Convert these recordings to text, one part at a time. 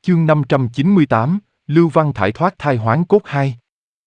Chương 598, Lưu Văn Thải thoát thai hoán cốt 2.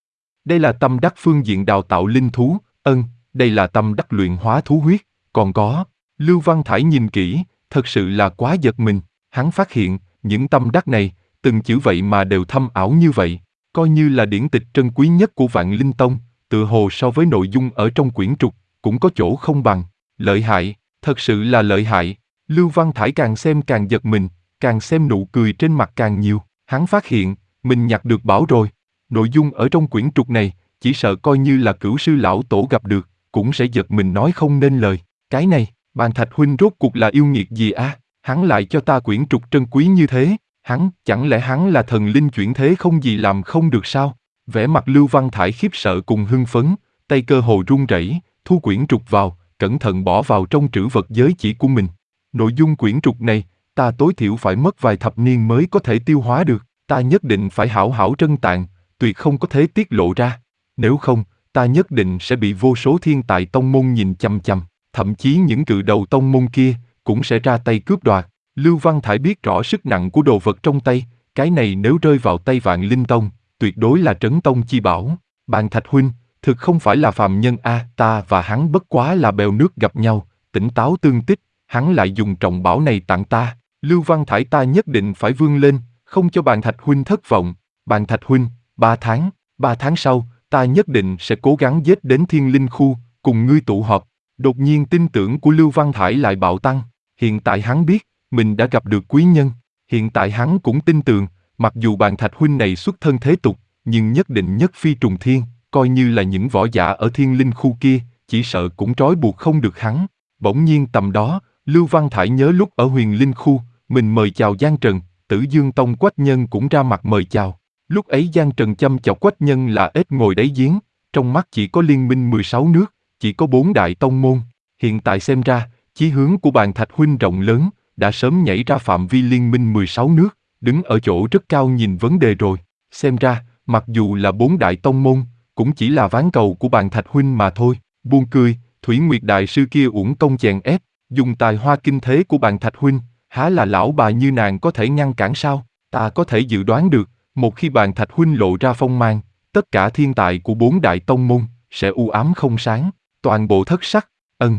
Đây là tâm đắc phương diện đào tạo linh thú, đây là tâm đắc luyện hóa thú huyết, còn có. Lưu Văn Thải nhìn kỹ, thật sự là quá giật mình, hắn phát hiện, những tâm đắc này, từng chữ vậy mà đều thâm ảo như vậy, coi như là điển tịch trân quý nhất của Vạn Linh Tông, tựa hồ so với nội dung ở trong quyển trục, cũng có chỗ không bằng, lợi hại, thật sự là lợi hại. Lưu Văn Thải càng xem càng giật mình, càng xem nụ cười trên mặt càng nhiều, hắn phát hiện, mình nhặt được bảo rồi. Nội dung ở trong quyển trục này, chỉ sợ coi như là Cửu sư lão tổ gặp được, cũng sẽ giật mình nói không nên lời. Cái này, Bàn Thạch huynh rốt cuộc là yêu nghiệt gì a? Hắn lại cho ta quyển trục trân quý như thế, chẳng lẽ hắn là thần linh chuyển thế không gì làm không được sao? Vẻ mặt Lưu Văn Thải khiếp sợ cùng hưng phấn, tay cơ hồ run rẩy, thu quyển trục vào, cẩn thận bỏ vào trong trữ vật giới chỉ của mình. Nội dung quyển trục này, ta tối thiểu phải mất vài thập niên mới có thể tiêu hóa được, ta nhất định phải hảo hảo trân tàng, tuyệt không có thể tiết lộ ra. Nếu không, ta nhất định sẽ bị vô số thiên tài tông môn nhìn chằm chằm, thậm chí những cự đầu tông môn kia cũng sẽ ra tay cướp đoạt. Lưu Văn Thải biết rõ sức nặng của đồ vật trong tay, cái này nếu rơi vào tay Vạn Linh Tông, tuyệt đối là trấn tông chi bảo. Bàn Thạch huynh, thực không phải là phàm nhân a, ta và hắn bất quá là bèo nước gặp nhau, tỉnh táo tương tích, hắn lại dùng trọng bảo này tặng ta. Lưu Văn Thải ta nhất định phải vươn lên, không cho Bàn Thạch huynh thất vọng. Bàn Thạch huynh, 3 tháng sau, ta nhất định sẽ cố gắng giết đến Thiên Linh Khu, cùng ngươi tụ họp. Đột nhiên tin tưởng của Lưu Văn Thải lại bạo tăng, hiện tại hắn biết, mình đã gặp được quý nhân, hiện tại hắn cũng tin tưởng, mặc dù Bàn Thạch huynh này xuất thân thế tục, nhưng nhất định nhất phi trùng thiên, coi như là những võ giả ở Thiên Linh Khu kia, chỉ sợ cũng trói buộc không được hắn. Bỗng nhiên tầm đó, Lưu Văn Thải nhớ lúc ở Huyền Linh Khu, mình mời chào Giang Trần, Tử Dương Tông Quách Nhân cũng ra mặt mời chào. Lúc ấy Giang Trần chăm chọc Quách Nhân là ếch ngồi đáy giếng, trong mắt chỉ có liên minh 16 nước, chỉ có 4 đại tông môn. Hiện tại xem ra, chí hướng của Bàn Thạch huynh rộng lớn, đã sớm nhảy ra phạm vi liên minh 16 nước, đứng ở chỗ rất cao nhìn vấn đề rồi. Xem ra, mặc dù là 4 đại tông môn, cũng chỉ là ván cầu của Bàn Thạch huynh mà thôi. Buồn cười, Thủy Nguyệt đại sư kia uổng công chèn ép, dùng tài hoa kinh thế của Bàn Thạch huynh, há là lão bà như nàng có thể ngăn cản sao? Ta có thể dự đoán được, một khi Bàn Thạch huynh lộ ra phong mang, tất cả thiên tài của 4 đại tông môn sẽ u ám không sáng, toàn bộ thất sắc.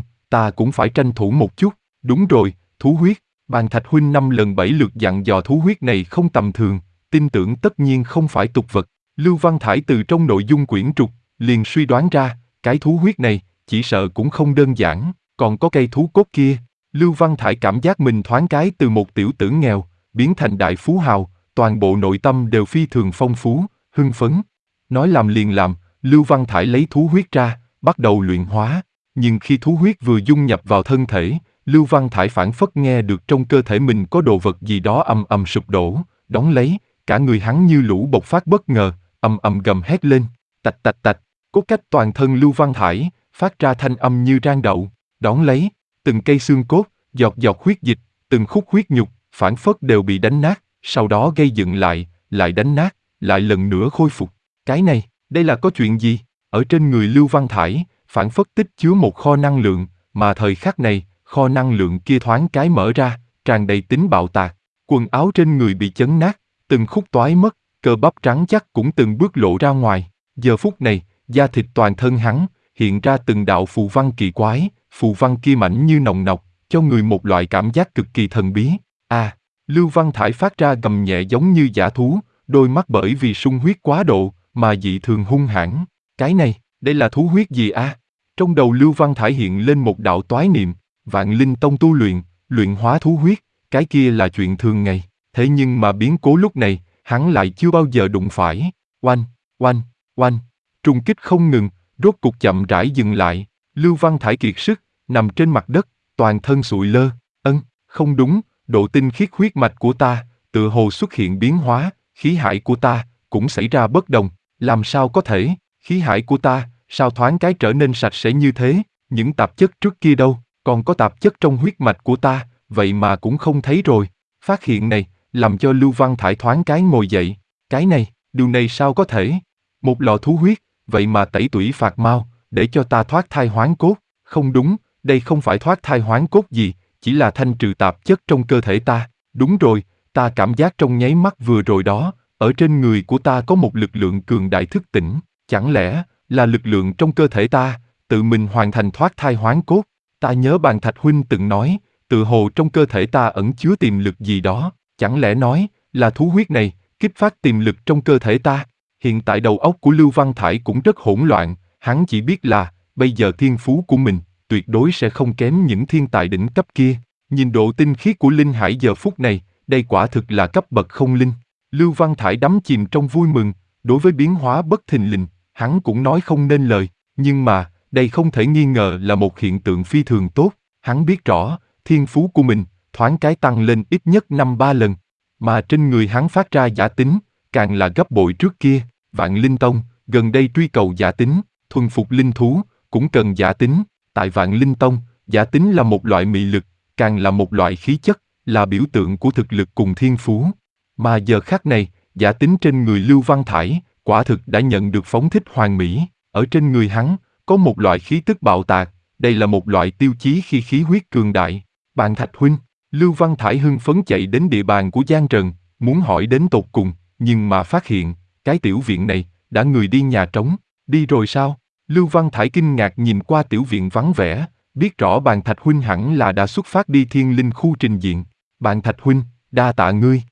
Ta cũng phải tranh thủ một chút. Đúng rồi, thú huyết. Bàn Thạch huynh 5 lần 7 lượt dặn dò thú huyết này không tầm thường, tin tưởng tất nhiên không phải tục vật. Lưu Văn Thải từ trong nội dung quyển trục liền suy đoán ra, cái thú huyết này chỉ sợ cũng không đơn giản. Còn có cây thú cốt kia, Lưu Văn Thải cảm giác mình thoáng cái từ một tiểu tử nghèo biến thành đại phú hào, toàn bộ nội tâm đều phi thường phong phú, hưng phấn. Nói làm liền làm, Lưu Văn Thải lấy thú huyết ra, bắt đầu luyện hóa. Nhưng khi thú huyết vừa dung nhập vào thân thể, Lưu Văn Thải phảng phất nghe được trong cơ thể mình có đồ vật gì đó ầm ầm sụp đổ, đón lấy, cả người hắn như lũ bộc phát bất ngờ, ầm ầm gầm hét lên, tạch tạch tạch, cốt cách toàn thân Lưu Văn Thải phát ra thanh âm như rang đậu, đón lấy, từng cây xương cốt, giọt giọt huyết dịch, từng khúc huyết nhục, phảng phất đều bị đánh nát, sau đó gây dựng lại đánh nát, lại lần nữa khôi phục. Cái này, đây là có chuyện gì? Ở trên người Lưu Văn Thải, phảng phất tích chứa một kho năng lượng, mà thời khắc này, kho năng lượng kia thoáng cái mở ra, tràn đầy tính bạo tạc. Quần áo trên người bị chấn nát, từng khúc toái mất, cơ bắp trắng chắc cũng từng bước lộ ra ngoài. Giờ phút này, da thịt toàn thân hắn hiện ra từng đạo phù văn kỳ quái, phù văn kia mảnh như nồng nọc, cho người một loại cảm giác cực kỳ thần bí. Lưu Văn Thải phát ra gầm nhẹ giống như dã thú, đôi mắt bởi vì sung huyết quá độ mà dị thường hung hãn. Cái này, đây là thú huyết gì a? Trong đầu Lưu Văn Thải hiện lên một đạo toái niệm, Vạn Linh Tông tu luyện hóa thú huyết, cái kia là chuyện thường ngày. Thế nhưng mà biến cố lúc này, hắn lại chưa bao giờ đụng phải. Oanh, oanh, oanh, trùng kích không ngừng, rốt cục chậm rãi dừng lại. Lưu Văn Thải kiệt sức, nằm trên mặt đất, toàn thân sụi lơ. Không đúng, độ tinh khiết huyết mạch của ta, tựa hồ xuất hiện biến hóa, khí hải của ta cũng xảy ra bất đồng. Làm sao có thể? Khí hải của ta, sao thoáng cái trở nên sạch sẽ như thế? Những tạp chất trước kia đâu? Còn có tạp chất trong huyết mạch của ta, vậy mà cũng không thấy rồi. Phát hiện này, làm cho Lưu Văn Thải thoáng cái ngồi dậy. Cái này, điều này sao có thể? Một lò thú huyết, vậy mà tẩy tủy phạt mau, để cho ta thoát thai hoán cốt. Không đúng, đây không phải thoát thai hoán cốt gì, chỉ là thanh trừ tạp chất trong cơ thể ta. Đúng rồi, Ta cảm giác trong nháy mắt vừa rồi đó, ở trên người của ta có một lực lượng cường đại thức tỉnh, chẳng lẽ là lực lượng trong cơ thể ta, tự mình hoàn thành thoát thai hoán cốt? Ta nhớ Bàn Thạch huynh từng nói, tự hồ trong cơ thể ta ẩn chứa tiềm lực gì đó, chẳng lẽ nói là thú huyết này kích phát tiềm lực trong cơ thể ta? Hiện tại đầu óc của Lưu Văn Thải cũng rất hỗn loạn, hắn chỉ biết là bây giờ thiên phú của mình tuyệt đối sẽ không kém những thiên tài đỉnh cấp kia. Nhìn độ tinh khiết của linh hải giờ phút này, đây quả thực là cấp bậc không linh. Lưu Văn Thải đắm chìm trong vui mừng, đối với biến hóa bất thình lình, hắn cũng nói không nên lời, nhưng mà, đây không thể nghi ngờ là một hiện tượng phi thường tốt. Hắn biết rõ, thiên phú của mình, thoáng cái tăng lên ít nhất 5-3 lần, mà trên người hắn phát ra giả tính, càng là gấp bội trước kia. Vạn Linh Tông, gần đây truy cầu giả tính, thuần phục linh thú, cũng cần giả tính. Tại Vạn Linh Tông, giả tính là một loại mị lực, càng là một loại khí chất, là biểu tượng của thực lực cùng thiên phú. Mà giờ khắc này, giả tính trên người Lưu Văn Thải, quả thực đã nhận được phóng thích hoàn mỹ. Ở trên người hắn, có một loại khí tức bạo tạc, đây là một loại tiêu chí khi khí huyết cường đại. Bàn Thạch huynh, Lưu Văn Thải hưng phấn chạy đến địa bàn của Giang Trần, muốn hỏi đến tột cùng, nhưng mà phát hiện, cái tiểu viện này, đã người đi nhà trống, đi rồi sao? Lưu Văn Thải kinh ngạc nhìn qua tiểu viện vắng vẻ, biết rõ Bàn Thạch huynh hẳn là đã xuất phát đi Thiên Linh khu trình diện. Bàn Thạch huynh, đa tạ ngươi.